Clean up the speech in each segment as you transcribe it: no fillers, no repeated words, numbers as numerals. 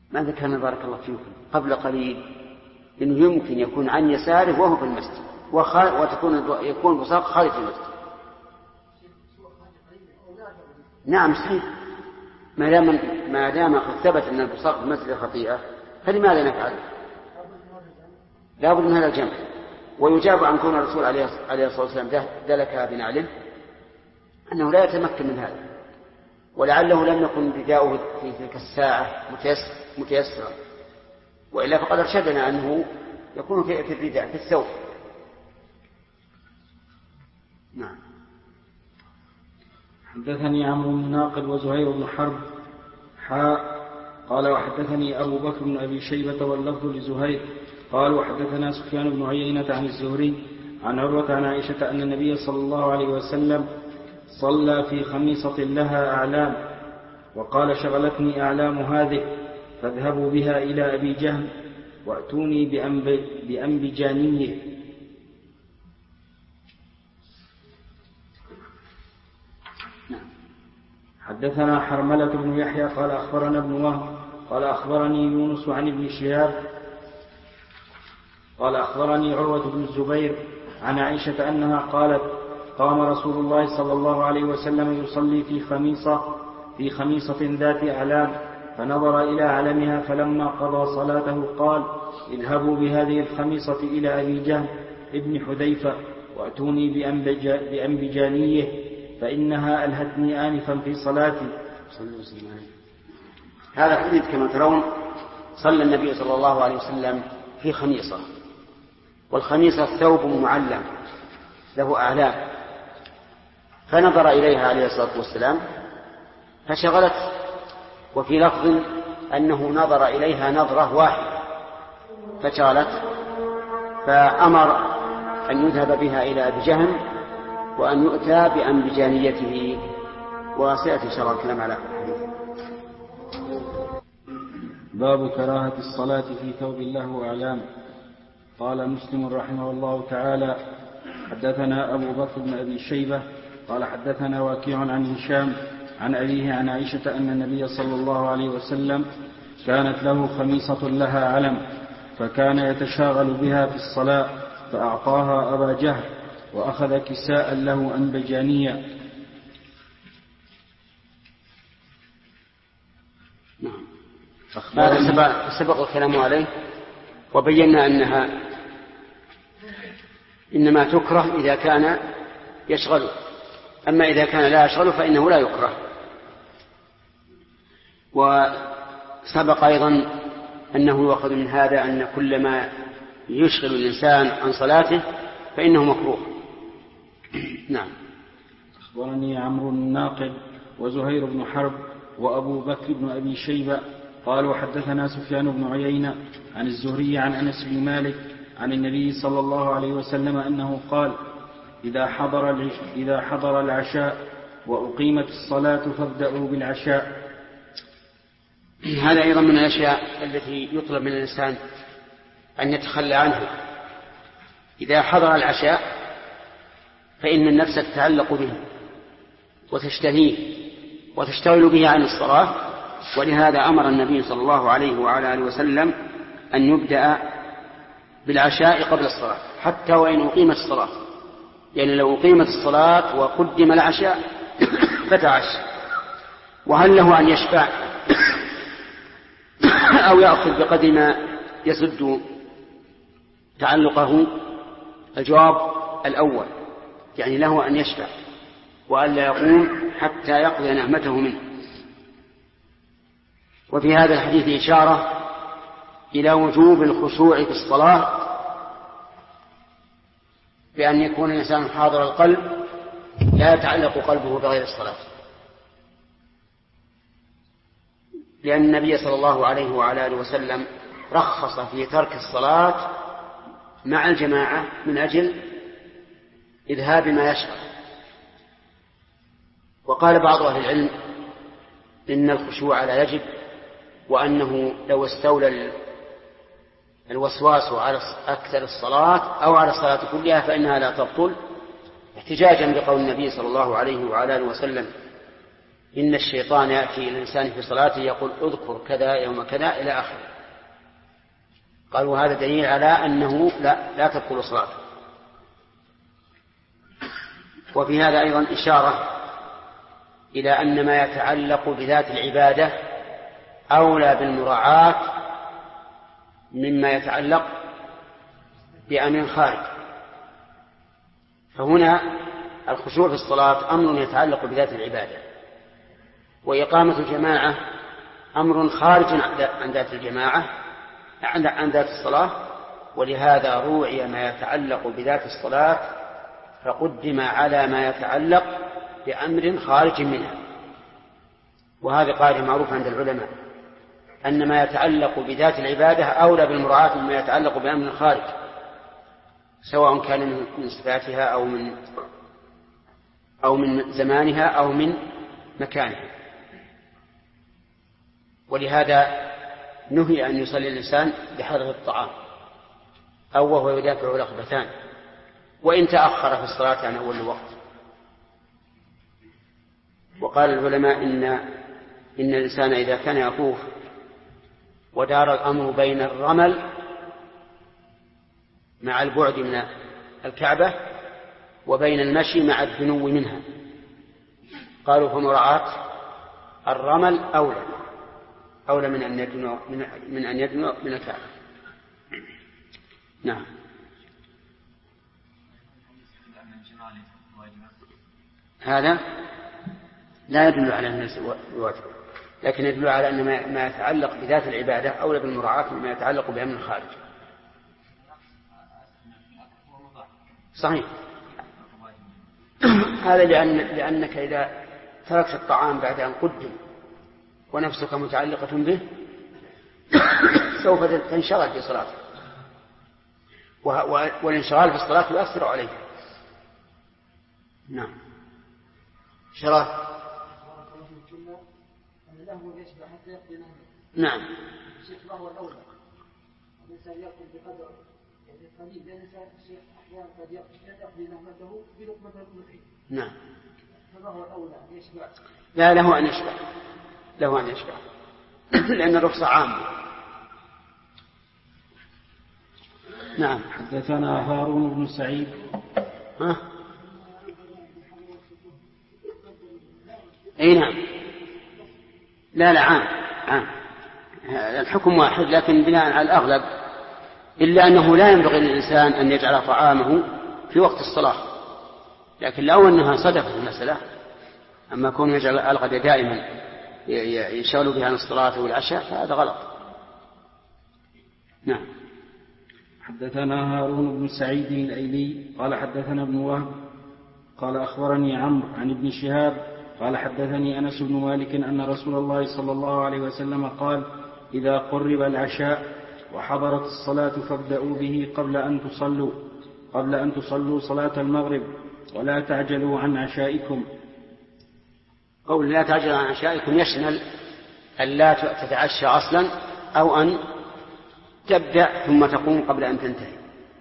ما ذكرنا بارك الله فيكم قبل قليل إنه يمكن يكون عن يساره وهو في المسجد يكون البصاق خارج المسجد. نعم صحيح، ما دام قد ثبت أن البصاق في المسجد خطيئة فلماذا نفعل؟ لا بد من هذا الجمع. ويجاب عن كون الرسول عليه الصلاة والسلام دلك بنعله أنه لا يتمكن من هذا، ولعله لم يكن رداؤه في تلك الساعة متيسرا، وإلا فقد أرشدنا أنه يكون في الرداء في الثوب. نعم. حدثني عمرو بن ناقد وزهير بن حرب قال وحدثني أبو بكر بن أبي شيبة واللفظ لزهير قال وحدثنا سفيان بن عيينة عن الزهري عن عروة عن عائشة أن النبي صلى الله عليه وسلم صلى في خميصة لها أعلام وقال شغلتني أعلام هذه فاذهبوا بها إلى أبي جهم وأتوني بأنبجانيه. حدثنا حرملة بن يحيى قال أخبرنا ابن وهب قال أخبرني يونس عن ابن شهاب قال أخبرني عروة بن الزبير عن عائشة أنها قالت قام رسول الله صلى الله عليه وسلم يصلي في خميصة ذات أعلام فنظر إلى علمها فلما قضى صلاته قال اذهبوا بهذه الخميصة إلى أبي جهم ابن حذيفة وأتوني بأنبجانيه فإنها ألهتني آنفا في صلاتي. هذا الحديث كما ترون صلى النبي صلى الله عليه وسلم في خميصة، والخميصة ثوب معلم له أعلام، فنظر إليها عليه الصلاة والسلام فشغلت، وفي لفظ أنه نظر إليها نظرة واحدة فشغلت، فأمر أن يذهب بها إلى أبي جهم وأن يؤتى بأنبجانيته، وسيأتي إن شاء الله الكلام على الحديث. باب كراهة الصلاة في ثوب له أعلام. قال مسلم رحمه الله تعالى حدثنا أبو بكر بن أبي شيبة قال حدثنا وكيع عن هشام عن أبيه عن عائشة أن النبي صلى الله عليه وسلم كانت له خميصة لها علم فكان يتشاغل بها في الصلاة فأعطاها أبا جهل وأخذ كساء له أنبجانيا. هذا سبق الكلام عليه، وبينا أنها إنما تكره إذا كان يشغله، أما إذا كان لا يشغله فإنه لا يكره. وسبق أيضا أنه يؤخذ من هذا أن كل ما يشغل الإنسان عن صلاته فإنه مكروه. نعم. أخبرني عمرو الناقد وزهير بن حرب وأبو بكر بن أبي شيبة قالوا حدثنا سفيان بن عيينة عن الزهري عن أنس بن مالك عن النبي صلى الله عليه وسلم أنه قال إذا حضر العشاء وأقيمت الصلاة فابدأوا بالعشاء. هذا أيضا من الأشياء التي يطلب من الإنسان أن يتخلى عنها. إذا حضر العشاء فإن النفس تتعلق به وتشتهيه وتشتغل به عن الصلاة، ولهذا أمر النبي صلى الله عليه وعلى آله وسلم أن يبدأ بالعشاء قبل الصلاة حتى وإن أقيمت الصلاة، يعني لو أقيمت الصلاة وقدم العشاء فتعشى. وهل له أن يشفع أو يأخذ بقدر ما يسد تعلقه؟ الجواب الأول، يعني له أن يشفع وألا يقوم حتى يقضي نعمته منه. وفي هذا الحديث إشارة إلى وجوب الخشوع في الصلاة بأن يكون الإنسان حاضر القلب لا يتعلق قلبه بغير الصلاة، لأن النبي صلى الله عليه وعلى آله وسلم رخص في ترك الصلاة مع الجماعة من أجل إذهاب ما يشغل. وقال بعض أهل العلم إن الخشوع لا يجب، وأنه لو استولى الوسواس على أكثر الصلاة أو على الصلاة كلها فإنها لا تبطل، احتجاجا بقول النبي صلى الله عليه وعلى آله وسلم إن الشيطان يأتي إلى الإنسان في صلاته يقول اذكر كذا يوم كذا إلى آخره. قالوا هذا دليل على أنه لا تبطل صلاته. وفي هذا أيضا إشارة إلى أن ما يتعلق بذات العبادة أولى بالمراعاة مما يتعلق بأمر خارج. فهنا الخشوع في الصلاة أمر يتعلق بذات العبادة، وإقامة الجماعة أمر خارج عن ذات الجماعة عن ذات الصلاة، ولهذا روعي ما يتعلق بذات الصلاة فقدم على ما يتعلق بأمر خارج منها. وهذا قاعدة معروف عند العلماء أن ما يتعلق بذات العبادة أولى بالمراعاة مما يتعلق بأمر خارج، سواء كان من صفاتها أو من زمانها أو من مكانها. ولهذا نهي أن يصلي الإنسان بحضرة الطعام أو وهو يدافع رغبتان، وإن تأخر في الصلاة عن أول الوقت. وقال العلماء إن الإنسان إذا كان يطوف ودار الأمر بين الرمل مع البعد من الكعبة وبين المشي مع الدنو منها، قالوا فمراعاة الرمل أولى من أن يدنو من الكعبة. نعم. هذا لا يدل على أن الواجب، لكن يدل على أن ما يتعلق بذات العبادة أولى بالمراعاة مما يتعلق بأمر خارج. صحيح. هذا لأنك إذا تركت الطعام بعد أن قدم ونفسك متعلقة به سوف تنشغل في صلاتك، والانشغال في الصلاة يؤثر عليك. نعم. شراب. نعم. هو الأولى الإنسان يأكل بقدر القليل، لأن الشيخ أحيانا قد يقضي نهمته بلقمة الأخرى. نعم. فما هو الأولى أن يشبع؟ لا، له أن يشبع لأن الرخصة عامة. نعم. حدثنا هارون بن سعيد. أي نعم. لا عام الحكم واحد، لكن بناء على الأغلب، إلا أنه لا ينبغي للإنسان أن يجعل طعامه في وقت الصلاة، لكن لو أنها صدفت المسألة، أما كون يجعل الغد دائما يشغل بها عن الصلاة والعشاء فهذا غلط. نعم. حدثنا هارون بن سعيد الأيلي قال حدثنا ابن وهب قال أخبرني عمرو عن ابن شهاب قال حدثني أنس بن مالك أن رسول الله صلى الله عليه وسلم قال إذا قرب العشاء وحضرت الصلاة فابدأوا به قبل أن تصلوا صلاة المغرب ولا تعجلوا عن عشائكم. قول لا تعجلوا عن عشائكم يشمل أن لا تتعشى أصلا أو أن تبدأ ثم تقوم قبل أن تنتهي.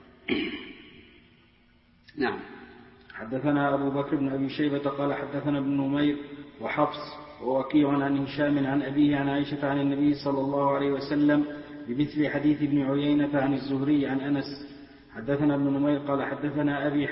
نعم. حدثنا أبو بكر بن أبي شيبة قال حدثنا ابن نمير وحفص ووكيع عن هشام عن أبيه عن عائشة عن النبي صلى الله عليه وسلم بمثل حديث ابن عيينة عن الزهري عن أنس. حدثنا ابن نمير قال حدثنا أبي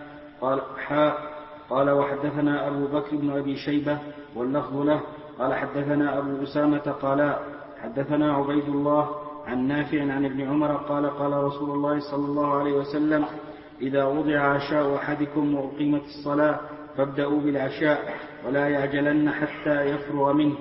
قال وحدثنا أبو بكر بن أبي شيبة واللفظ له قال حدثنا أبو أسامة قال حدثنا عبيد الله عن نافع عن ابن عمر قال قال رسول الله صلى الله عليه وسلم إذا وضع عشاء أحدكم وأقيمت الصلاة فابدأوا بالعشاء ولا يعجلن حتى يفرغ منه.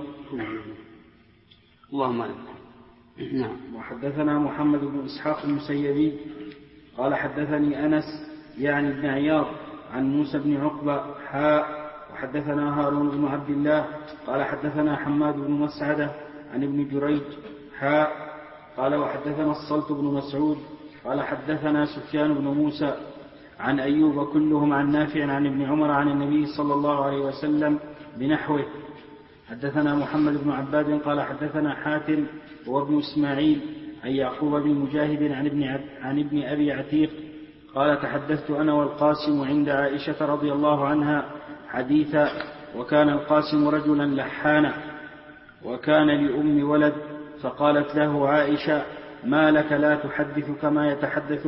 اللهم نعم. وحدثنا محمد بن إسحاق المسيبي قال حدثني أنس يعني ابن عياض عن موسى بن عقبة وحدثنا هارون بن عبد الله قال حدثنا حماد بن مسعدة عن ابن جريج قال وحدثنا الصلت بن مسعود قال حدثنا سفيان بن موسى عن أيوب كلهم عن نافع عن ابن عمر عن النبي صلى الله عليه وسلم بنحوه. حدثنا محمد بن عباد قال حدثنا حاتم وابن إسماعيل عن يعقوب بن مجاهد عن ابن أبي عتيق قال تحدثت أنا والقاسم عند عائشة رضي الله عنها حديث وكان القاسم رجلا لحانا وكان لأم ولد، فقالت له عائشة: ما لك لا تحدث كما يتحدث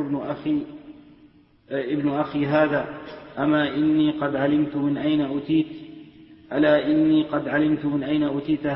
ابن أخي هذا؟ أما إني قد علمت من أين أتيت، ألا إني قد علمت من أين أتيت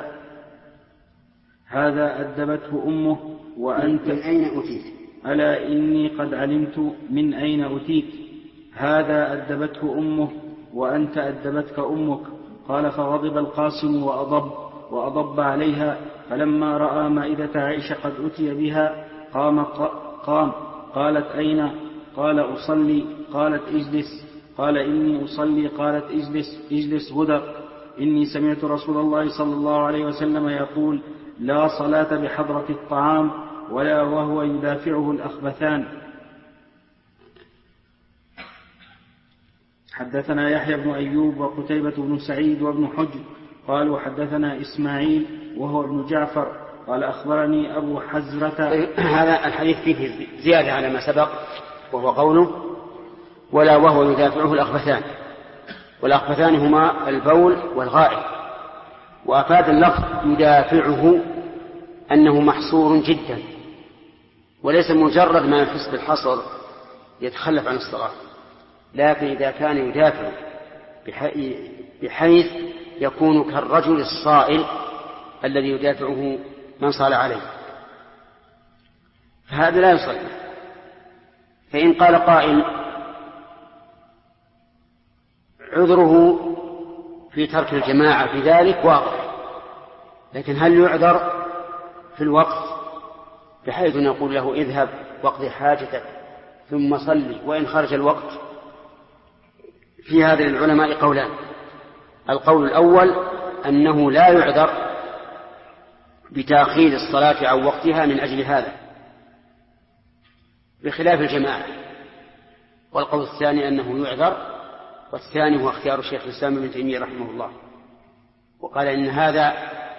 هذا أدبته أمه وأنت من أين أتيت؟ ألا إني قد علمت من أين أتيت، هذا أدبته أمه وأنت أدبتك أمك. قال: فغضب القاسم وأضب عليها، فلما رأى مائدة عائشة قد أتي بها قام. قالت: أين؟ قال: أصلي. قالت: اجلس. قال: إني أصلي. قالت: اجلس غدر. إني سمعت رسول الله صلى الله عليه وسلم يقول: لا صلاة بحضرة الطعام ولا وهو يدافعه الأخبثان. حدثنا يحيى بن أيوب وقتيبة بن سعيد وابن حجر قالوا: حدثنا إسماعيل وهو ابن جعفر قال: أخبرني أبو حزرة. هذا الحديث فيه زيادة على ما سبق، وهو قوله: ولا وهو يدافعه الأخبثان. والأخبثان هما البول والغائط. وأفاد اللفظ يدافعه أنه محصور جدا، وليس مجرد ما يحس بالحصر يتخلف عن الصلاة، لكن إذا كان يدافع بحيث يكون كالرجل الصائل الذي يدافعه من صال عليه، فهذا لا يصلي. فإن قال قائل: عذره في ترك الجماعة في ذلك واضح، لكن هل يعذر في الوقت بحيث نقول له: اذهب واقضي حاجتك ثم صلي وإن خرج الوقت؟ في هذا العلماء قولان. القول الأول أنه لا يعذر بتأخير الصلاة عن وقتها من أجل هذا، بخلاف الجماعة. والقول الثاني أنه يعذر، والثاني هو اختيار الشيخ الإسلام ابن تيمية رحمه الله، وقال إن هذا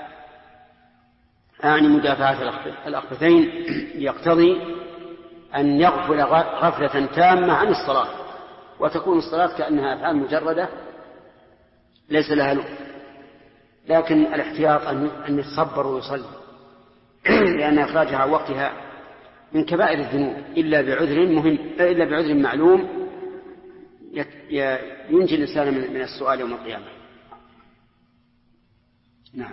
أعني مدافعة الأخبثين يقتضي أن يغفل غفلة تامة عن الصلاة، وتكون الصلاة كأنها أفعال مجردة ليس لها لؤم. لكن الاحتياط أن يتصبر ويصلي، لأن إخراجها عن وقتها من كبائر الذنوب إلا بعذر معلوم ينجي الإنسان من السؤال يوم القيامة. نعم.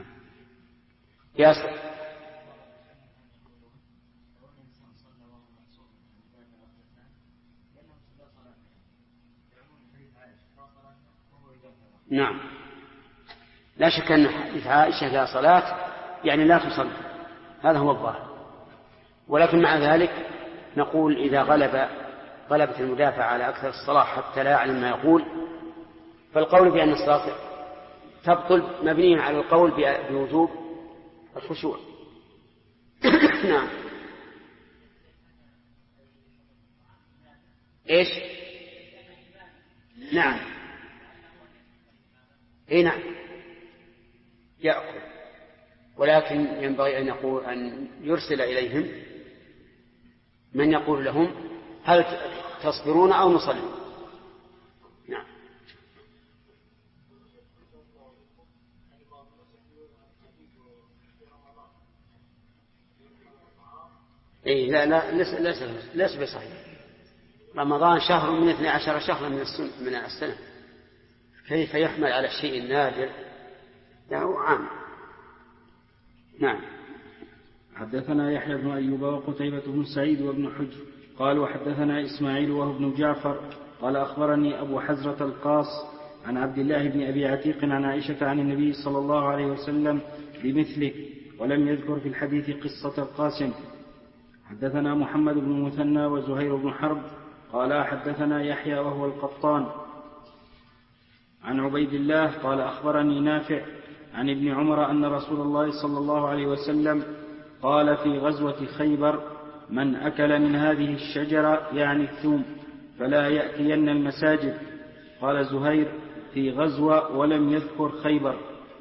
نعم، لا شك أن حديث عائشة لا صلاة يعني لا تصلي، هذا هو الظاهر. ولكن مع ذلك نقول إذا غلبت المدافع على أكثر الصلاة حتى لا يعلم ما يقول، فالقول بأن الصلاة تبطل مبني على القول بوجوب الخشوع. نعم. إيش؟ نعم. إيه نعم، يأكل، ولكن ينبغي أن يرسل إليهم من يقول لهم: هل تصبرون أو نصلي؟ نعم. إيه لا ليس بصحيح. رمضان شهر من 12 شهرا من السنة، كيف يحمل على الشيء النادر؟ له عام. نعم. حدثنا يحيى بن أيوب وقتيبة بن سعيد وابن حجر قالوا: حدثنا إسماعيل وهو ابن جعفر قال: أخبرني أبو حزرة القاص عن عبد الله بن أبي عتيق عن عائشة عن النبي صلى الله عليه وسلم بمثله، ولم يذكر في الحديث قصة القاسم. حدثنا محمد بن مثنى وزهير بن حرب قال: حدثنا يحيى وهو القطان عن عبيد الله قال: أخبرني نافع عن ابن عمر أن رسول الله صلى الله عليه وسلم قال في غزوة خيبر: من أكل من هذه الشجرة يعني الثوم فلا يأتين المساجد. قال زهير: في غزوة ولم يذكر خيبر.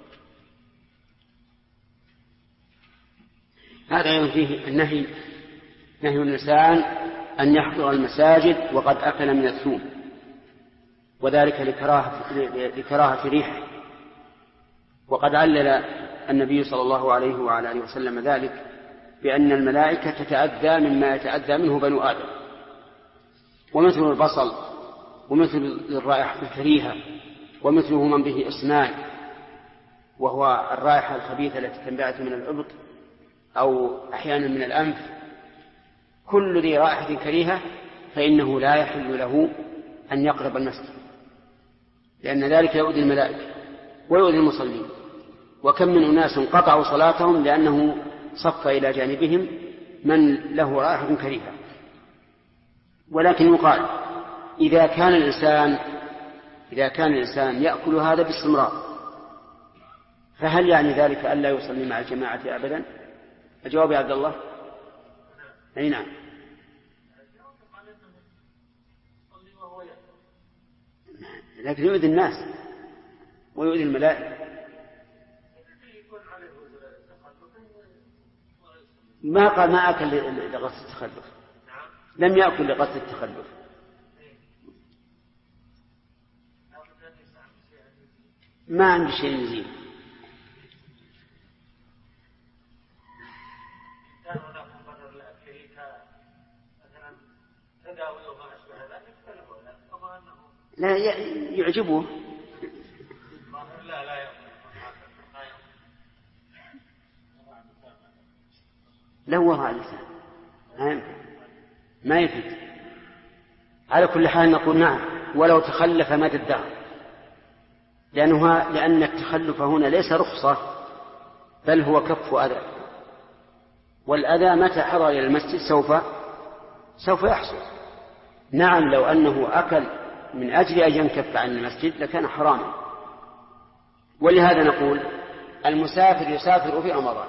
هذا فيه النهي، نهي الإنسان أن يحضر المساجد وقد أكل من الثوم، وذلك لكراهة ريحه. وقد علل النبي صلى الله عليه وعلى آله وسلم ذلك بأن الملائكة تتأذى مما يتأذى منه بنو آدم، ومثل البصل ومثل الرائحة الكريهة ومثله من به أسنان، وهو الرائحة الخبيثة التي تنبعث من الإبط أو أحيانا من الأنف، كل ذي رائحة كريهة فإنه لا يحل له أن يقرب المسجد، لأن ذلك يؤذي الملائكة ويؤذي المصلين. وكم من أناس قطعوا صلاتهم لأنه صف إلى جانبهم من له رائحة كريهة. ولكن يقال إذا كان الإنسان يأكل هذا باستمرار فهل يعني ذلك ألا يصلي مع الجماعة أبدا؟ الجواب يا عبد الله أي نعم. لكن يؤذي الناس ويؤذي الملائكة. ما قال ما أكل لقصد التخلف، لم يأكل لقصد التخلف. ما عندي شيء يزيد. لا يعجبه. لا وراء اللسان ما يفيد. على كل حال نقول نعم ولو تخلف مدى الدهر، لأن التخلف هنا ليس رخصة بل هو كف أذى، والأذى متى حضر إلى المسجد سوف يحصل. نعم لو أنه أكل من أجل أن ينكف عن المسجد لكان حراما. ولهذا نقول المسافر يسافر في رمضان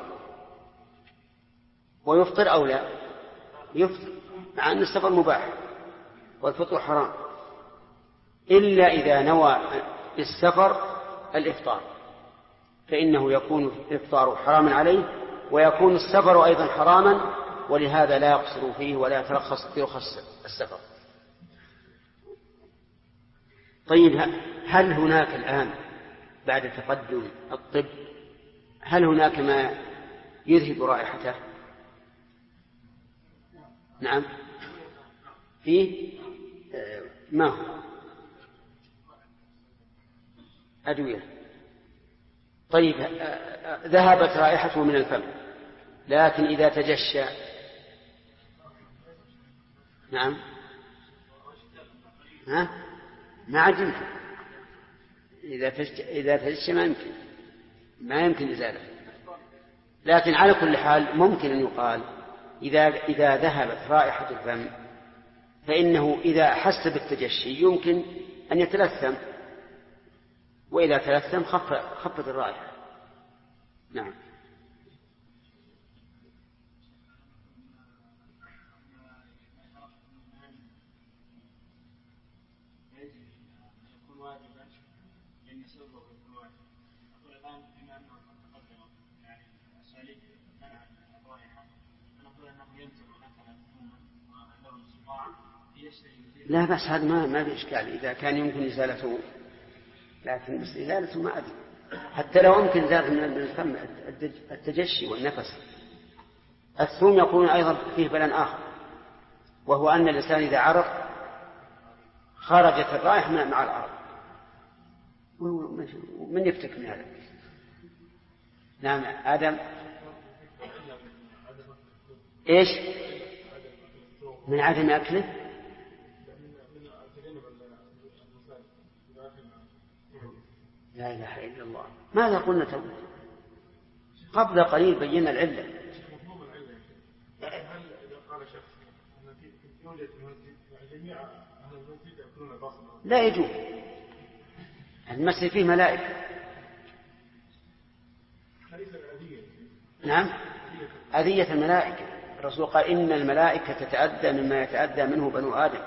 ويفطر أو لا يفطر، مع أن السفر مباح والفطر حرام، إلا إذا نوى السفر الإفطار فإنه يكون الإفطار حراما عليه ويكون السفر أيضا حراما، ولهذا لا يقصر فيه ولا يترخص في رخص السفر. طيب هل هناك الآن بعد تقدم الطب هل هناك ما يذهب رائحته؟ نعم فيه ما هو أدوية. طيب ذهبت رائحته من الفم، لكن إذا تجشى نعم ما عاد يمكن. إذا تجشى ما يمكن إزالة. لكن على كل حال ممكن أن يقال إذا ذهبت رائحة الفم فإنه إذا أحس بالتجشي يمكن أن يتلثم، وإذا تلثم خفت الرائحة. نعم. لا بس هذا ما في إشكال إذا كان يمكن إزالته، لكن بس إزالته ما أدري حتى لو يمكن إزالته من الفم التجشي والنفس. الثوم يقولون أيضا فيه بلاء آخر، وهو أن الإنسان إذا عرق خرجت الرائحة مع العرق. من يفتك من هذا؟ نعم آدم إيش من عدم أكله؟ لا إله إلا الله. ماذا قلنا قبل قليل بينا العلة. هل إذا قال شخص أن يوجد مسجد جميع أهل المسجد يأكلون البصل لا يجوز. المسجد فيه ملائكة. نعم أذية الملائكة. الرسول قال إن الملائكة تتأذى مما يتأذى منه بنو آدم،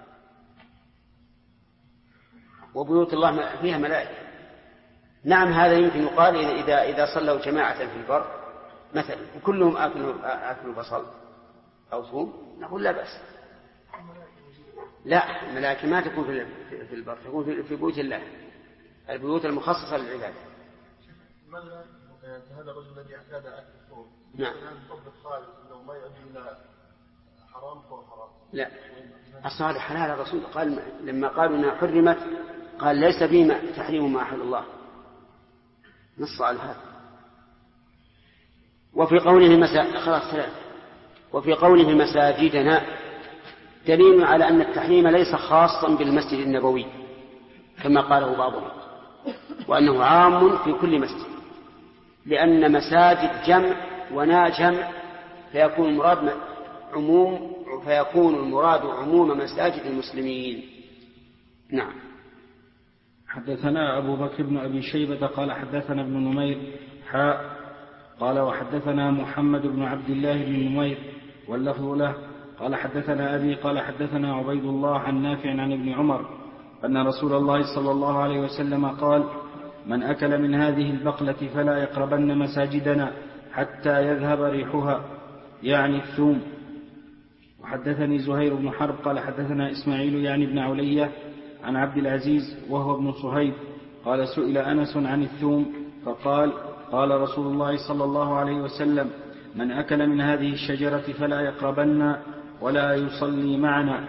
وبيوت الله فيها ملائكة. نعم هذا يمكن يقال إذا صلوا جماعة في البر مثلا وكلهم آكلوا بصل أو ثوم نقول لا بأس. لا، الملائكة ما تكون في البر، تكون في بيوت الله، البيوت المخصصة للعبادة. ماذا هذا الرجل الذي اعتاد اكل الثوم؟ نعم. طبق خالد انه ما يؤدي الى حرام فهو حرام. لا، أصلا هذا حلال. الرسول قال لما قالوا انها حرمت قال ليس بما تحريم ما أحل الله، نص على هذا. وفي قوله مساجدنا دليل على أن التحريم ليس خاصا بالمسجد النبوي كما قاله بعضهم، وأنه عام في كل مسجد، لأن مساجد جمع ونا جمع، فيكون المراد عموم مساجد المسلمين. نعم. حدثنا أبو بكر بن أبي شيبة قال حدثنا ابن نمير قال وحدثنا محمد بن عبد الله بن نمير واللفظ له قال حدثنا أبي قال حدثنا عبيد الله عن نافع عن ابن عمر أن رسول الله صلى الله عليه وسلم قال: من أكل من هذه البقلة فلا يقربن مساجدنا حتى يذهب ريحها، يعني الثوم. وحدثني زهير بن حرب قال حدثنا إسماعيل يعني ابن علية عن عبد العزيز وهو ابن صهيب قال: سئل أنس عن الثوم فقال: قال رسول الله صلى الله عليه وسلم: من أكل من هذه الشجرة فلا يقربن ولا يصلي معنا.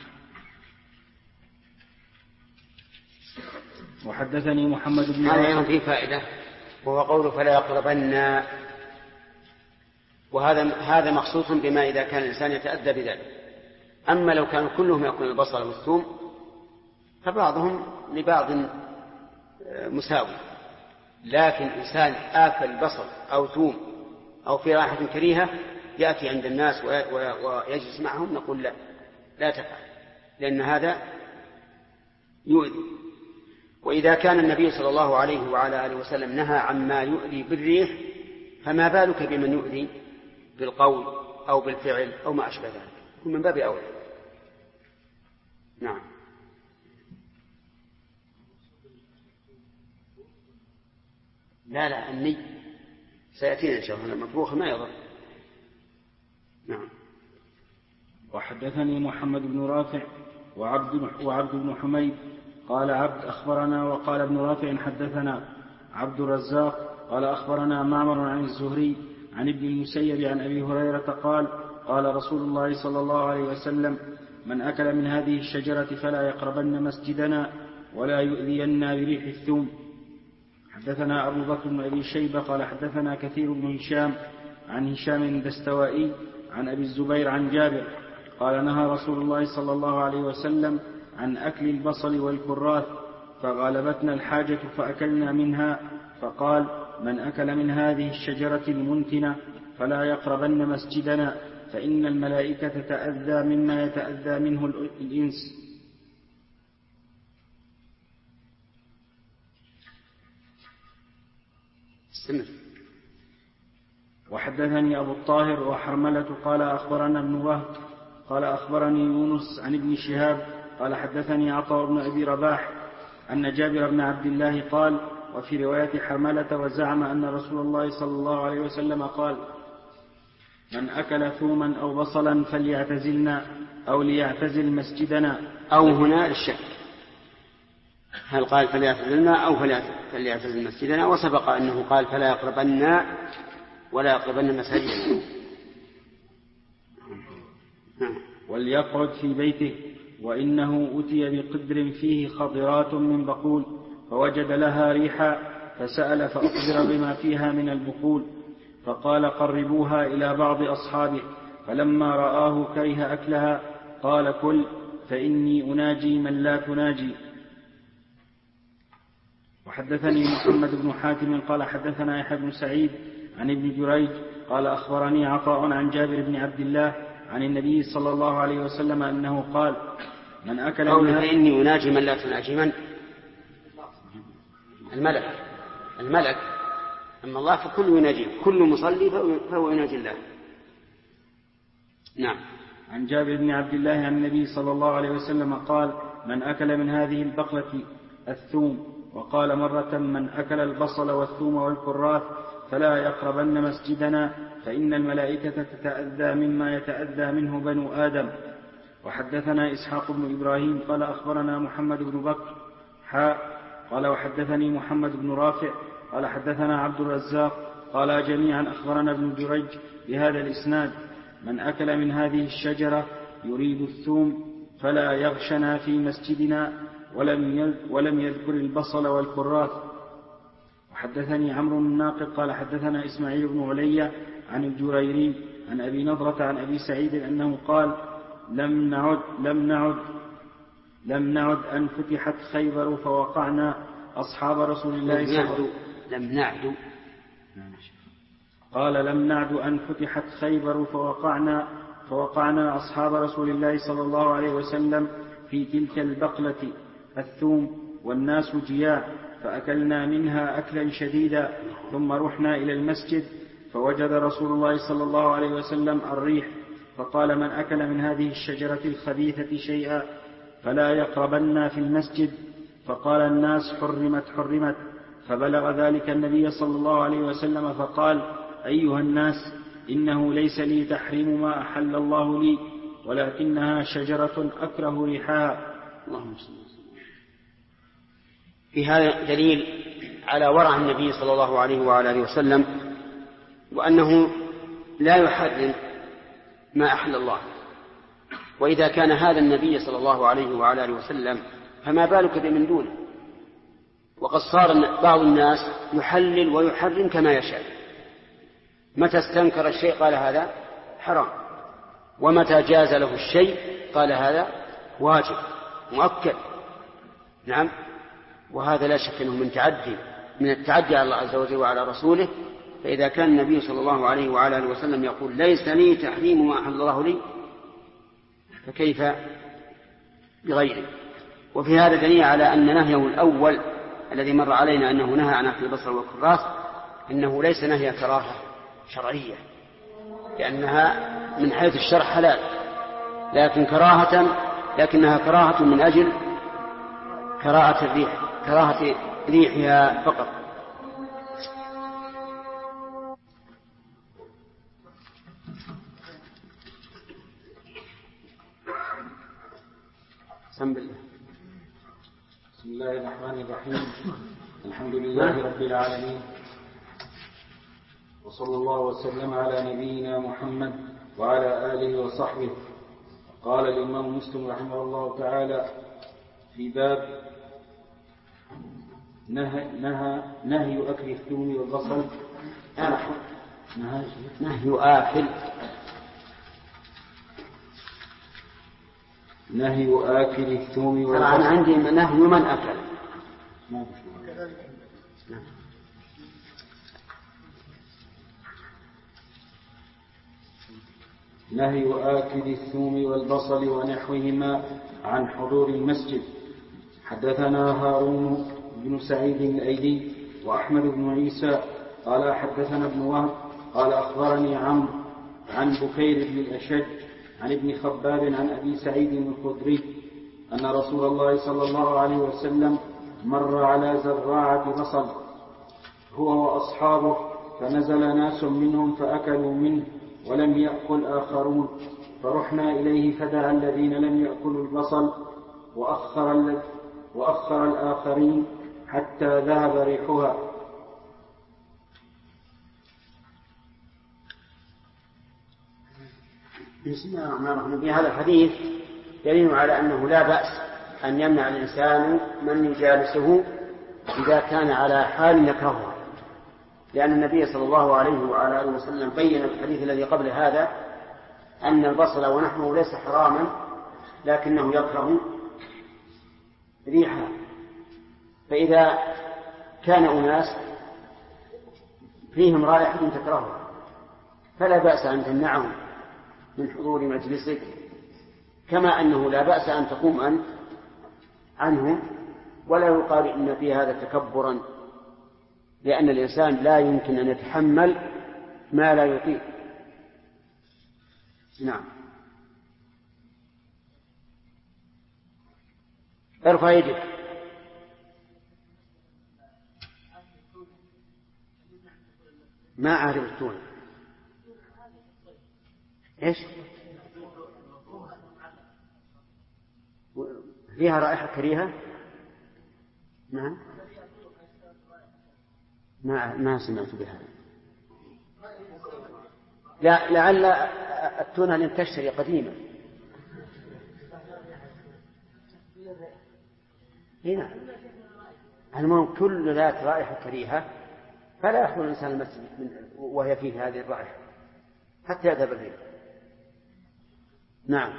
وحدثني محمد بن هذا فيه فائدة، وهو قوله فلا يقربن، وهذا مخصوص بما إذا كان الإنسان يتأذى بذلك. أما لو كانوا كلهم يأكلون البصل والثوم فبعضهم لبعض مساوي، لكن إنسان آكل بصل أو ثوم أو في رائحة كريهة يأتي عند الناس ويجلس معهم، نقول لا تفعل، لأن هذا يؤذي. وإذا كان النبي صلى الله عليه وعلى آله وسلم نهى عما يؤذي بالريح، فما بالك بمن يؤذي بالقول أو بالفعل أو ما أشبه ذلك، من باب أولى. نعم. لا الني سيأتينا إن شاء الله، المطبوخ ما يضر. نعم. وحدثني محمد بن رافع وعبد بن حميد قال عبد أخبرنا، وقال ابن رافع حدثنا عبد الرزاق قال أخبرنا معمر عن الزهري عن ابن المسيب عن أبي هريرة قال: قال رسول الله صلى الله عليه وسلم: من أكل من هذه الشجرة فلا يقربن مسجدنا ولا يؤذينا بريح الثوم. حدثنا أبو بكر بن أبي شيبة قال حدثنا كثير بن هشام عن هشام الدستوائي عن أبي الزبير عن جابر قال: نهى رسول الله صلى الله عليه وسلم عن أكل البصل والكراث، فغالبتنا الحاجة فأكلنا منها، فقال: من أكل من هذه الشجرة المنتنة فلا يقربن مسجدنا، فإن الملائكة تتأذى مما يتأذى منه الإنس. وحدثني أبو الطاهر وحرملة قال أخبرنا ابن وهب قال أخبرني يونس عن ابن شهاب قال حدثني عطاء بن أبي رباح أن جابر بن عبد الله قال: وفي رواية حرملة: وزعم أن رسول الله صلى الله عليه وسلم قال: من أكل ثوما أو بصلا فليعتزلنا أو ليعتزل مسجدنا. أو هنا للشك، هل قال فليعتزلنا أو فليعتزل مسجدنا؟ وسبق أنه قال فلا يقربن ولا يقربن مساجدنا. وليقعد في بيته، وإنه أتي بقدر فيه خضرات من بقول فوجد لها ريحا، فسأل فأخبر بما فيها من البقول، فقال: قربوها إلى بعض أصحابه، فلما رآه كره أكلها قال: كل، فإني أناجي من لا تناجي. وحدثني محمد بن حاتم قال حدثنا يحيى بن سعيد عن ابن جريج قال أخبرني عطاء عن جابر بن عبد الله عن النبي صلى الله عليه وسلم أنه قال: من أكل قوله فإني أناجي من لا تناجي، من؟ الملك. أما الله فكل يناجي، كل مصلي فهو يناجي الله. نعم. عن جابر بن عبد الله عن النبي صلى الله عليه وسلم قال: من أكل من هذه البقلة الثوم. وقال مرة: من أكل البصل والثوم والكراث فلا يقربن مسجدنا، فإن الملائكة تتأذى مما يتأذى منه بنو آدم. وحدثنا إسحاق بن إبراهيم قال أخبرنا محمد بن بكر قال وحدثني محمد بن رافع قال حدثنا عبد الرزاق قال جميعا أخبرنا ابن جريج بهذا الإسناد: من أكل من هذه الشجرة يريد الثوم فلا يغشنا في مسجدنا، ولم يذكر البصل والكراث. وحدثني عمرو بن ناقد قال حدثنا إسماعيل بن علي عن الجريري عن أبي نضرة عن أبي سعيد أنه قال: لم نعد أن فتحت خيبر فوقعنا أصحاب رسول الله صلى الله عليه وسلم. قال: لم نعد أن فتحت خيبر فوقعنا أصحاب رسول الله صلى الله عليه وسلم في تلك البقلة الثوم والناس جياع، فأكلنا منها أكلا شديدا، ثم رحنا إلى المسجد فوجد رسول الله صلى الله عليه وسلم الريح، فقال: من أكل من هذه الشجرة الخبيثة شيئا فلا يقربن في المسجد. فقال الناس: حرمت. فبلغ ذلك النبي صلى الله عليه وسلم فقال: أيها الناس، إنه ليس لي تحريم ما أحل الله لي، ولكنها شجرة أكره ريحها. اللهم صل وسلم. في هذا دليل على ورع النبي صلى الله عليه وعلى آله وسلم، وأنه لا يحرم ما أحل الله. وإذا كان هذا النبي صلى الله عليه وعلى آله وسلم فما بالك بمن دونه. وقد صار بعض الناس يحلل ويحرم كما يشاء، متى استنكر الشيء قال هذا حرام، ومتى جاز له الشيء قال هذا واجب مؤكد. نعم، وهذا لا شك أنه من التعدي على الله عز وجل وعلى رسوله. فإذا كان النبي صلى الله عليه وعلى آله وسلم يقول: ليس لي تحريم ما أحل الله لي، فكيف بغيره؟ وفي هذا دليل على أن نهيه الأول الذي مر علينا أنه نهى عن أكل البصل والكراث إنه ليس نهي كراهة شرعية، لأنها من حيث الشرع حلال، لكنها كراهة من أجل كراهة ريحها فقط. بسم الله الرحمن الرحيم. الحمد لله رب العالمين، وصلى الله وسلم على نبينا محمد وعلى آله وصحبه. قال الإمام مسلم رحمه الله تعالى في باب نهي أكل الثوم والبصل. نهي آكل الثوم والبصل. أنا عندي نهي من أكل. نهي آكل الثوم والبصل ونحوهما عن حضور المسجد. حدثنا هارون بن سعيد الأيلي وأحمد بن عيسى قال حدثنا ابن وهب قال أخبرني عمرو عن بكير بن الأشج عن ابن خباب عن أبي سعيد الخدري أن رسول الله صلى الله عليه وسلم مر على زراعة بصل هو وأصحابه، فنزل ناس منهم فأكلوا منه ولم يأكل آخرون، فرحنا إليه فدعا الذين لم يأكلوا البصل وأخر الآخرين حتى ذهب ريحها. بسم الله الرحمن الرحيم. في هذا الحديث دليل على أنه لا بأس أن يمنع الإنسان من يجالسه إذا كان على حال يكرهها، لأن النبي صلى الله عليه وعلى آله وسلم بين في الحديث الذي قبل هذا أن البصل ونحوه ليس حراما لكنه يكره ريحها. فإذا كان أناس فيهم رائحة تكرهها فلا بأس أن تمنعهم من حضور مجلسك، كما أنه لا بأس أن تقوم أنت عنهم، ولا يقال إن في هذا تكبرا، لأن الإنسان لا يمكن أن يتحمل ما لا يطيق. نعم. ارفع يدك. ما أعرف التون. إيش؟ فيها رائحة كريهة؟ نعم، ما سمعت بها. لا، لعل التونة لم تشتري قديما. هنا المهم كل ذات رائحة كريهة فلا يدخل الإنسان المسجد وهي فيه هذه الرائحة حتى يذهب الريح. نعم،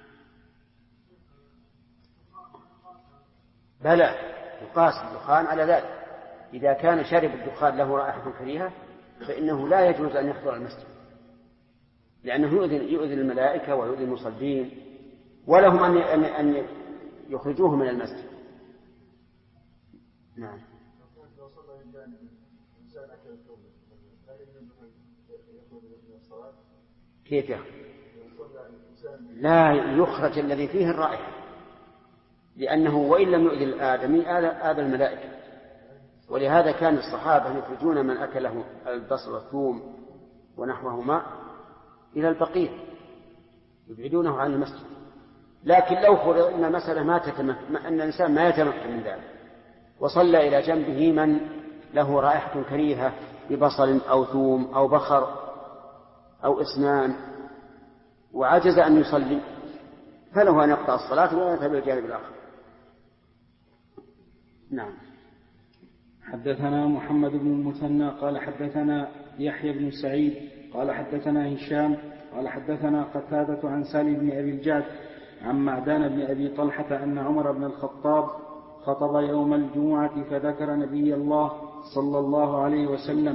بلى يقاس الدخان على ذلك. إذا كان شرب الدخان له رائحة كريهة فإنه لا يجوز أن يحضر المسجد، لأنه يؤذي الملائكة ويؤذي المصلين، ولهم أن يخرجوه من المسجد. نعم. كيف يخرج؟ لا يخرج الذي فيه الرائحة، لأنه وإن لم يؤذي الآدمي آذى الملائكة. ولهذا كان الصحابة يخرجون من أكله البصل والثوم ونحوهما إلى البقيع يبعدونه عن المسجد. لكن لو فرض أن مسألة أن الإنسان ما يتمكن من ذلك وصلى إلى جنبه من له رائحة كريهة ببصل أو ثوم أو بخر أو إسنان وعجز أن يصلي، فله أن يقطع الصلاة ويذهب إلى الجانب الآخر. نعم. حدثنا محمد بن المثنى قال حدثنا يحيى بن سعيد قال حدثنا هشام قال حدثنا قتادة عن سالم بن أبي الجعد عن معدان بن أبي طلحة أن عمر بن الخطاب خطب يوم الجمعة فذكر نبي الله صلى الله عليه وسلم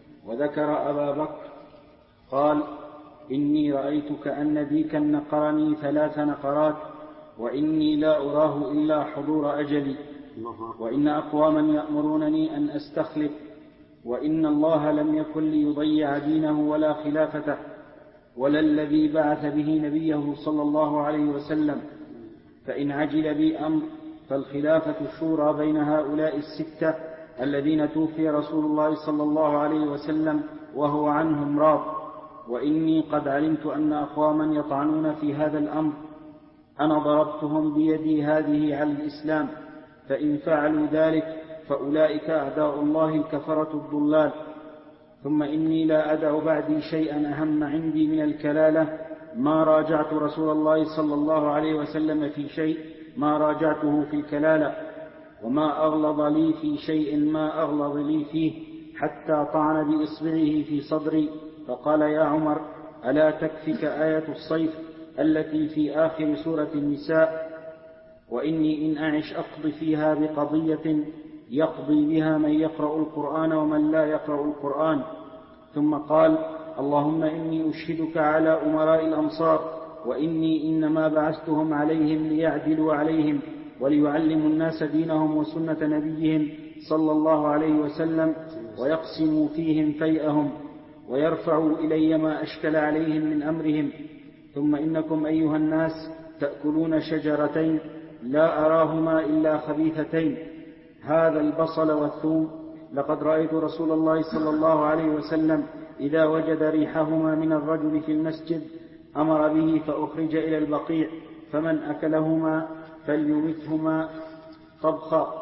وذكر أبا بكر قال: إني رأيت كأن ديكا نقرني 3 نقرات وإني لا أراه إلا حضور أجلي، وإن أقواما يأمرونني أن أستخلف، وإن الله لم يكن ليضيع دينه ولا خلافته ولا الذي بعث به نبيه صلى الله عليه وسلم، فإن عجل بي أمر فالخلافة الشورى بين هؤلاء 6 الذين توفي رسول الله صلى الله عليه وسلم وهو عنهم راض، وإني قد علمت أن أقواما يطعنون في هذا الأمر أنا ضربتهم بيدي هذه على الإسلام، فإن فعلوا ذلك فأولئك أعداء الله الكفرة الضلال. ثم إني لا أدع بعدي شيئا أهم عندي من الكلالة، ما راجعت رسول الله صلى الله عليه وسلم في شيء ما راجعته في الكلالة، وما أغلظ لي في شيء ما أغلظ لي فيه، حتى طعن بإصبعه في صدري فقال: يا عمر، ألا تكفك آية الصيف التي في آخر سورة النساء؟ وإني إن أعش أقضي فيها بقضية يقضي بها من يقرأ القرآن ومن لا يقرأ القرآن. ثم قال: اللهم إني أشهدك على أمراء الأمصار، وإني إنما بعثتهم عليهم ليعدلوا عليهم وليعلموا الناس دينهم وسنة نبيهم صلى الله عليه وسلم، ويقسموا فيهم فيئهم ويرفعوا إلي ما أشكل عليهم من أمرهم. ثم إنكم أيها الناس تأكلون شجرتين لا أراهما إلا خبيثتين، هذا البصل والثوم، لقد رأيت رسول الله صلى الله عليه وسلم إذا وجد ريحهما من الرجل في المسجد أمر به فأخرج إلى البقيع، فمن أكلهما فليمثهما طبخا.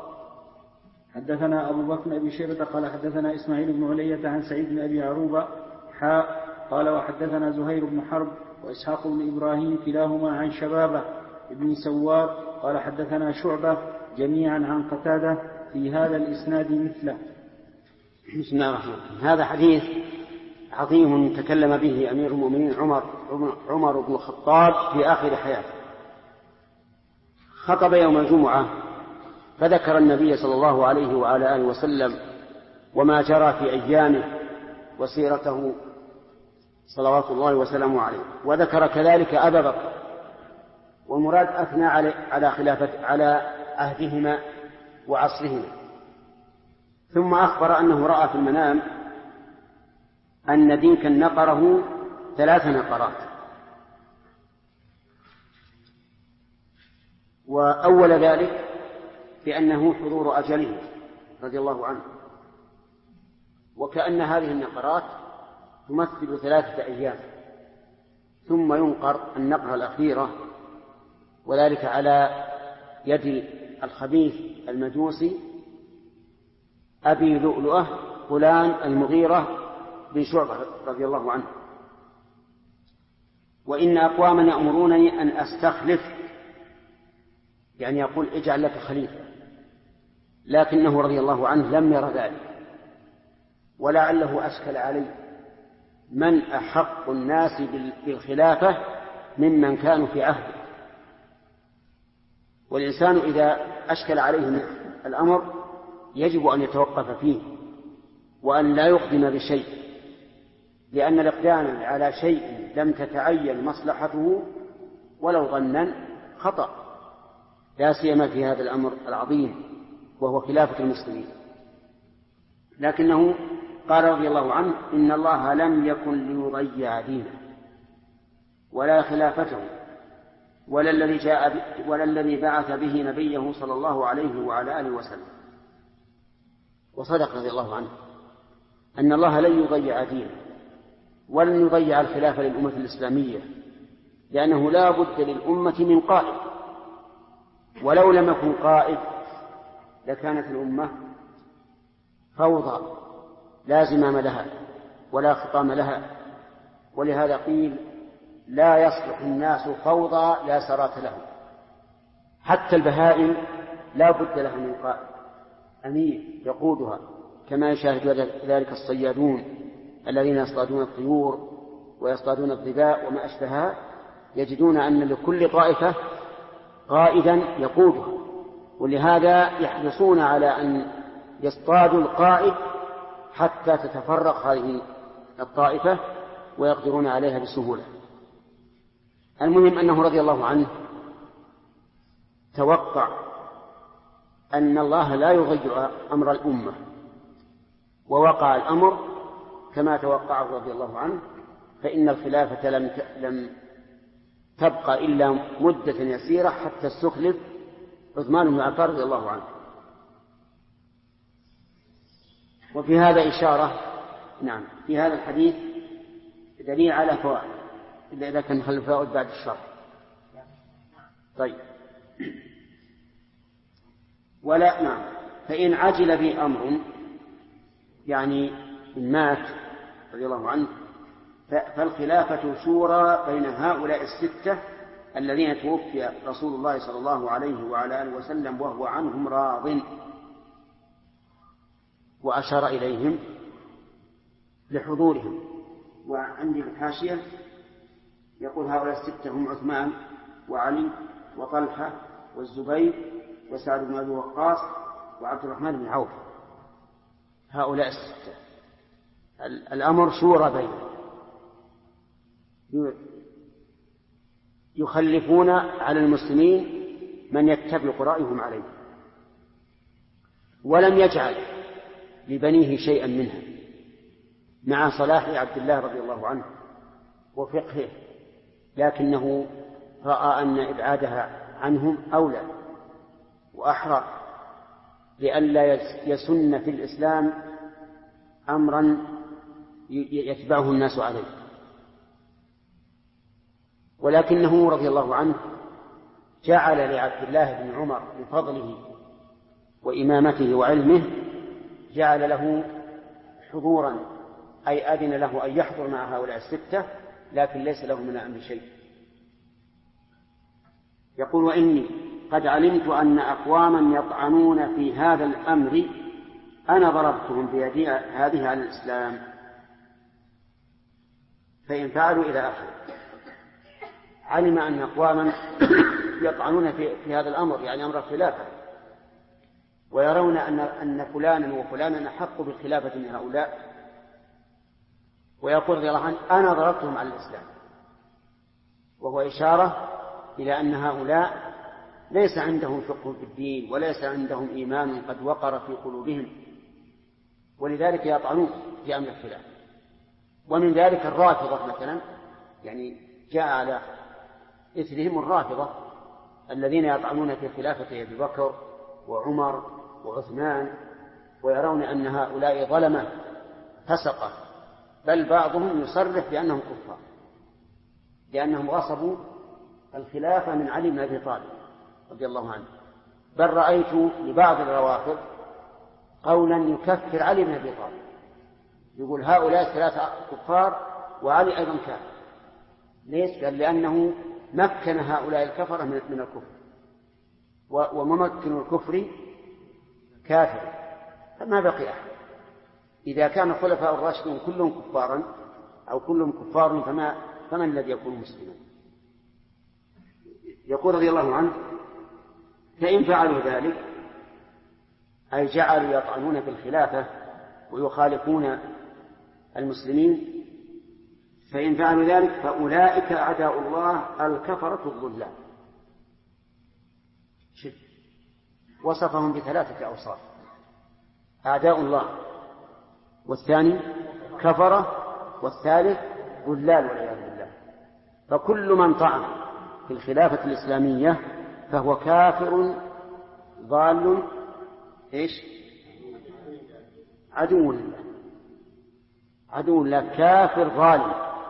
حدثنا أبو بكر بن أبي شيبة قال حدثنا إسماعيل بن علية عن سعيد بن أبي عروبة قال وحدثنا زهير بن حرب وإسحاق بن إبراهيم كلاهما عن شبابة بن سوار قال حدثنا شعبة جميعا عن قتادة في هذا الإسناد مثله. بسم الله الرحمن الرحيم. هذا حديث عظيم تكلم به أمير المؤمنين عمر بن الخطاب في آخر حياته. خطب يوم الجمعة فذكر النبي صلى الله عليه وعلى آله وسلم وما جرى في أيامه وسيرته صلوات الله وسلامه عليه، وذكر كذلك أبا بكر، والمراد أثنى على عهدهما وعصرهما. ثم أخبر أنه رأى في المنام أن ديكا نقره 3 نقرات، وأول ذلك بأنه حضور أجله رضي الله عنه، وكأن هذه النقرات تمثل 3 أيام، ثم ينقر النقرة الأخيرة، وذلك على يد الخبيث المجوسي أبي لؤلؤة فلان المغيرة بن شعبة رضي الله عنه. وإن أقواما يأمرونني أن أستخلف، يعني يقول اجعل لك خليفة، لكنه رضي الله عنه لم ير ذلك، ولعله أشكل عليه من أحق الناس بالخلافة ممن كانوا في عهده. والإنسان إذا أشكل عليه الأمر يجب أن يتوقف فيه وأن لا يقدم بشيء، لأن الإقدام على شيء لم تتعين مصلحته ولو ظنا خطأ، لا سيما في هذا الأمر العظيم وهو خلافة المسلمين. لكنه قال رضي الله عنه إن الله لم يكن ليضيع دينه ولا خلافته ولا الذي بعث به نبيه صلى الله عليه وعلى آله وسلم. وصدق رضي الله عنه أن الله لن يضيع دينه ولن يضيع الخلافة للأمة الإسلامية، لأنه لا بد للأمة من قائد، ولو لم يكن قائد لكانت الأمة فوضى لا زمام لها ولا خطام لها. ولهذا قيل لا يصلح الناس فوضى لا سرات لهم، حتى البهائم لا بد لها من قائد أمير يقودها، كما يشاهد ذلك الصيادون الذين يصطادون الطيور ويصطادون الظباء وما أشبهها، يجدون أن لكل طائفة قائدا يقودها، ولهذا يحرصون على أن يصطادوا القائد حتى تتفرق هذه الطائفة ويقدرون عليها بسهولة. المهم أنه رضي الله عنه توقع أن الله لا يغير أمر الأمة، ووقع الأمر كما توقعه رضي الله عنه، فإن الخلافة لم تبقى إلا مدة يسيرة حتى استخلف عثمان بن عفان رضي الله عنه. وفي هذا إشارة، نعم، في هذا الحديث دليل على فوائد، إلا إذا كان خلف فوائد بعد الشرح. طيب، ولا نعم، فإن عجل به أمر، يعني إن مات رضي الله عنه، فالخلافة شورى بين هؤلاء الستة الذين توفي رسول الله صلى الله عليه وعلى آله وسلم وهو عنهم راض. وأشار إليهم لحضورهم. وعندي في الحاشية يقول هؤلاء الستة هم عثمان وعلي وطلحة والزبير وسعد بن أبي وقاص وعبد الرحمن بن عوف. هؤلاء الستة الأمر شورى بينهم، يخلفون على المسلمين من يتفق رأيهم عليه، ولم يجعل لبنيه شيئا منها، مع صلاح عبد الله رضي الله عنه وفقهه، لكنه رأى أن إبعادها عنهم أولى وأحرى، لئلا يسن في الإسلام أمرا يتبعه الناس عليه. ولكنه رضي الله عنه جعل لعبد الله بن عمر بفضله وإمامته وعلمه جعل له حضورا، أي أذن له أن يحضر مع هؤلاء الستة، لكن ليس له من الأمر شيء. يقول وإني قد علمت أن أقواما يطعنون في هذا الأمر أنا ضربتهم بيدي هذه على الإسلام فإن فعلوا إلى آخره. علم أن أقواما يطعنون في هذا الأمر، يعني أمر الخلافة، ويرون أن فلانا وفلانا أحق بالخلافة من هؤلاء، ويقول رضي الله عنه أنا ضربتهم على الإسلام، وهو إشارة إلى أن هؤلاء ليس عندهم فقه في الدين وليس عندهم إيمان قد وقر في قلوبهم، ولذلك يطعنون في أمر الخلافة. ومن ذلك الرافضة مثلا، يعني جاء على إثرهم الرافضة الذين يطعنون في خلافة أبي بكر وعمر وعثمان، ويرون أن هؤلاء ظلمة فسقة، بل بعضهم يصرح بأنهم كفار لأنهم غصبوا الخلافة من علي بن أبي طالب رضي الله عنه. بل رأيت لبعض الروافض قولا يكفر علي بن أبي طالب، يقول هؤلاء 3 كفار وعلي أيضا كافر. ليش؟ قال لأنه مكن هؤلاء الكفرة من الكفر، وممكن الكفر كافر، فما بقي أحد. إذا كان الخلفاء الراشدون كلهم كفارا أو كلهم كفار فمن الذي يكون مسلما؟ يقول رضي الله عنه: فإن فعلوا ذلك، أي جعلوا يطعنون بالخلافة ويخالفون المسلمين، فإن فعلوا ذلك فأولئك أعداء الله الكفرة الضلال. وصفهم ب3 أوصاف: أعداء الله، والثاني كفرة، والثالث ضلال والعياذ بالله. فكل من طعن في الخلافة الإسلامية فهو كافر ضال عدو لله كافر ظالم.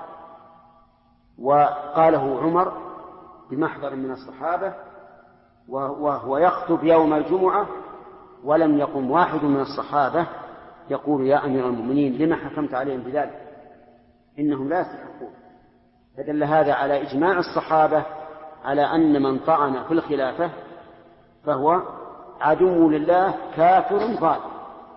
وقاله عمر بمحضر من الصحابة وهو يخطب يوم الجمعة، ولم يقم واحد من الصحابة يقول: يا أمير المؤمنين لما حكمت عليهم بذلك؟ إنهم لا يستحقون. فدل هذا على إجماع الصحابة على أن من طعن في الخلافة فهو عدو لله كافر ظالم.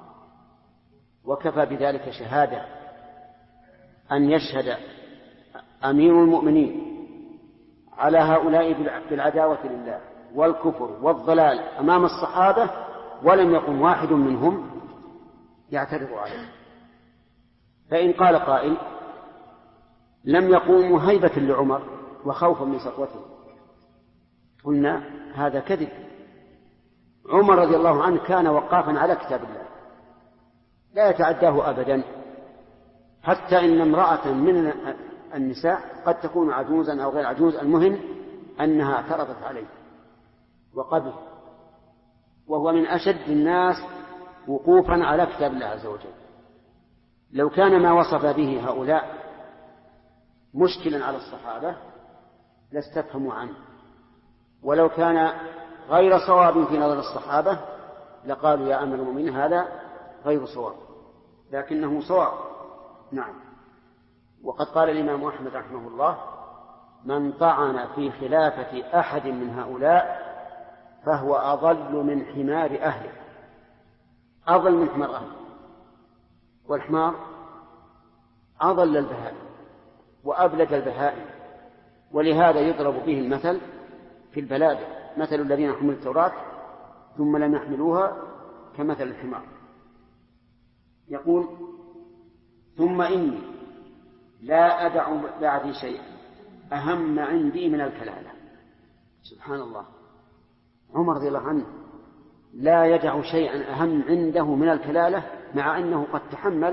وكفى بذلك شهادة أن يشهد أمير المؤمنين على هؤلاء بالعداوة لله والكفر والضلال أمام الصحابة ولم يقم واحد منهم يعترض عليه. فإن قال قائل: لم يقوموا هيبة لعمر وخوفا من سطوته، قلنا هذا كذب. عمر رضي الله عنه كان وقافا على كتاب الله لا يتعداه أبدا، حتى إن امرأة من النساء قد تكون عجوزا أو غير عجوز، المهم أنها اعترضت عليه وقبل، وهو من أشد الناس وقوفا على كتاب الله عز وجل. لو كان ما وصف به هؤلاء مشكلا على الصحابة لاستفهموا عنه، ولو كان غير صواب في نظر الصحابة لقالوا: يا أمير المؤمنين هذا غير صواب، لكنه صواب. نعم. وقد قال الإمام أحمد رحمه الله: من طعن في خلافة أحد من هؤلاء فهو أضل من حمار أهله. أضل من حمار أهله، والحمار أضل البهائم وأبلد البهائم، ولهذا يضرب به المثل في البلاغة: مثل الذين حملوا التوراة ثم لم يحملوها كمثل الحمار. يقول: ثم إني لا أدع بعدي شيئا أهم عندي من الكلالة. سبحان الله، عمر رضي الله عنه لا يدع شيئا أهم عنده من الكلالة، مع أنه قد تحمل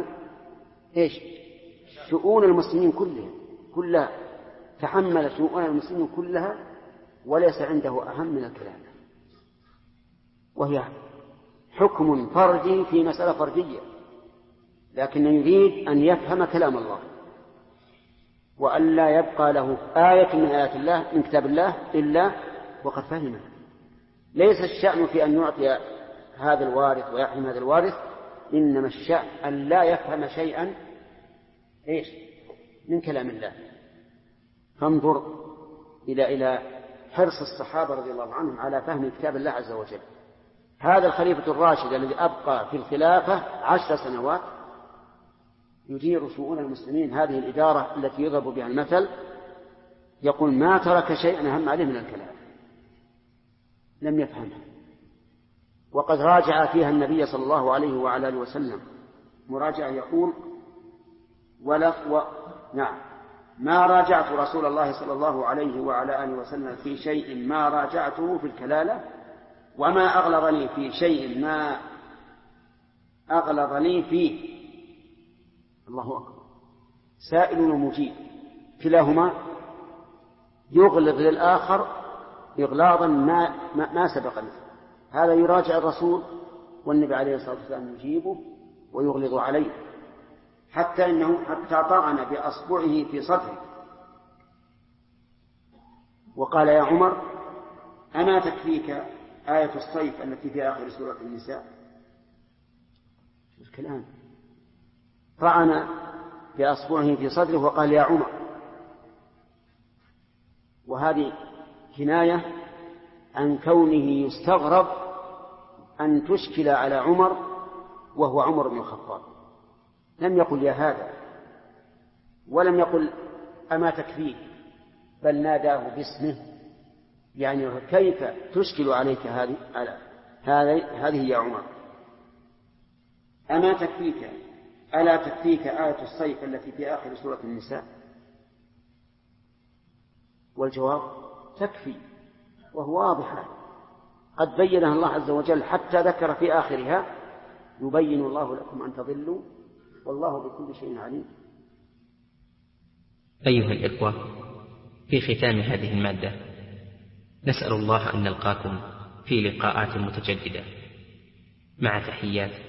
شؤون المسلمين كلها تحمل شؤون المسلمين كلها، وليس عنده أهم من الكلالة، وهي حكم فردي في مسألة فردية، لكن يريد أن يفهم كلام الله وأن لا يبقى له آية من آيات الله من كتاب الله إلا وقد فهمه. ليس الشأن في أن يعطي هذا الوارث ويحرم هذا الوارث، إنما الشأن أن لا يفهم شيئا من كلام الله. فانظر إلى حرص الصحابة رضي الله عنهم على فهم كتاب الله عز وجل. هذا الخليفة الراشد الذي أبقى في الخلافة 10 سنوات يدير شؤون المسلمين، هذه الإدارة التي يضرب بها المثل، يقول: ما ترك شيئا أهم عليه من الكلام، لم يفهمها. وقد راجع فيها النبي صلى الله عليه وعلى آله وسلم مراجعة، يقول: نعم، ما راجعت رسول الله صلى الله عليه وعلى آله وسلم في شيء ما راجعته في الكلالة، وما أغلظني في شيء ما أغلظني فيه. الله أكبر، سائل ومجيب، كلاهما يغلظ للآخر إغلاظا ما سبق له. هذا يراجع الرسول والنبي عليه الصلاة والسلام يجيبه ويغلظ عليه، حتى طعن بأصبعه في صدره وقال: يا عمر، أما تكفيك آية الصيف التي في آخر سورة النساء؟ الكلام طعن بأصبعه في صدره وقال يا عمر، وهذه كناية عن كونه يستغرب أن تشكل على عمر وهو عمر بن الخطاب. لم يقل يا هذا، ولم يقل أما تكفيك، بل ناداه باسمه، يعني كيف تشكل عليك هذه يا عمر؟ أما تكفيك، ألا تكفيك آية الصيف التي في آخر سورة النساء؟ والجواب تكفي، وهو واضح، قد بينها الله عز وجل حتى ذكر في آخرها يبين الله لكم أن تضلوا والله بكل شيء عليم. أيها الإخوة، في ختام هذه المادة نسأل الله أن نلقاكم في لقاءات متجددة، مع تحيات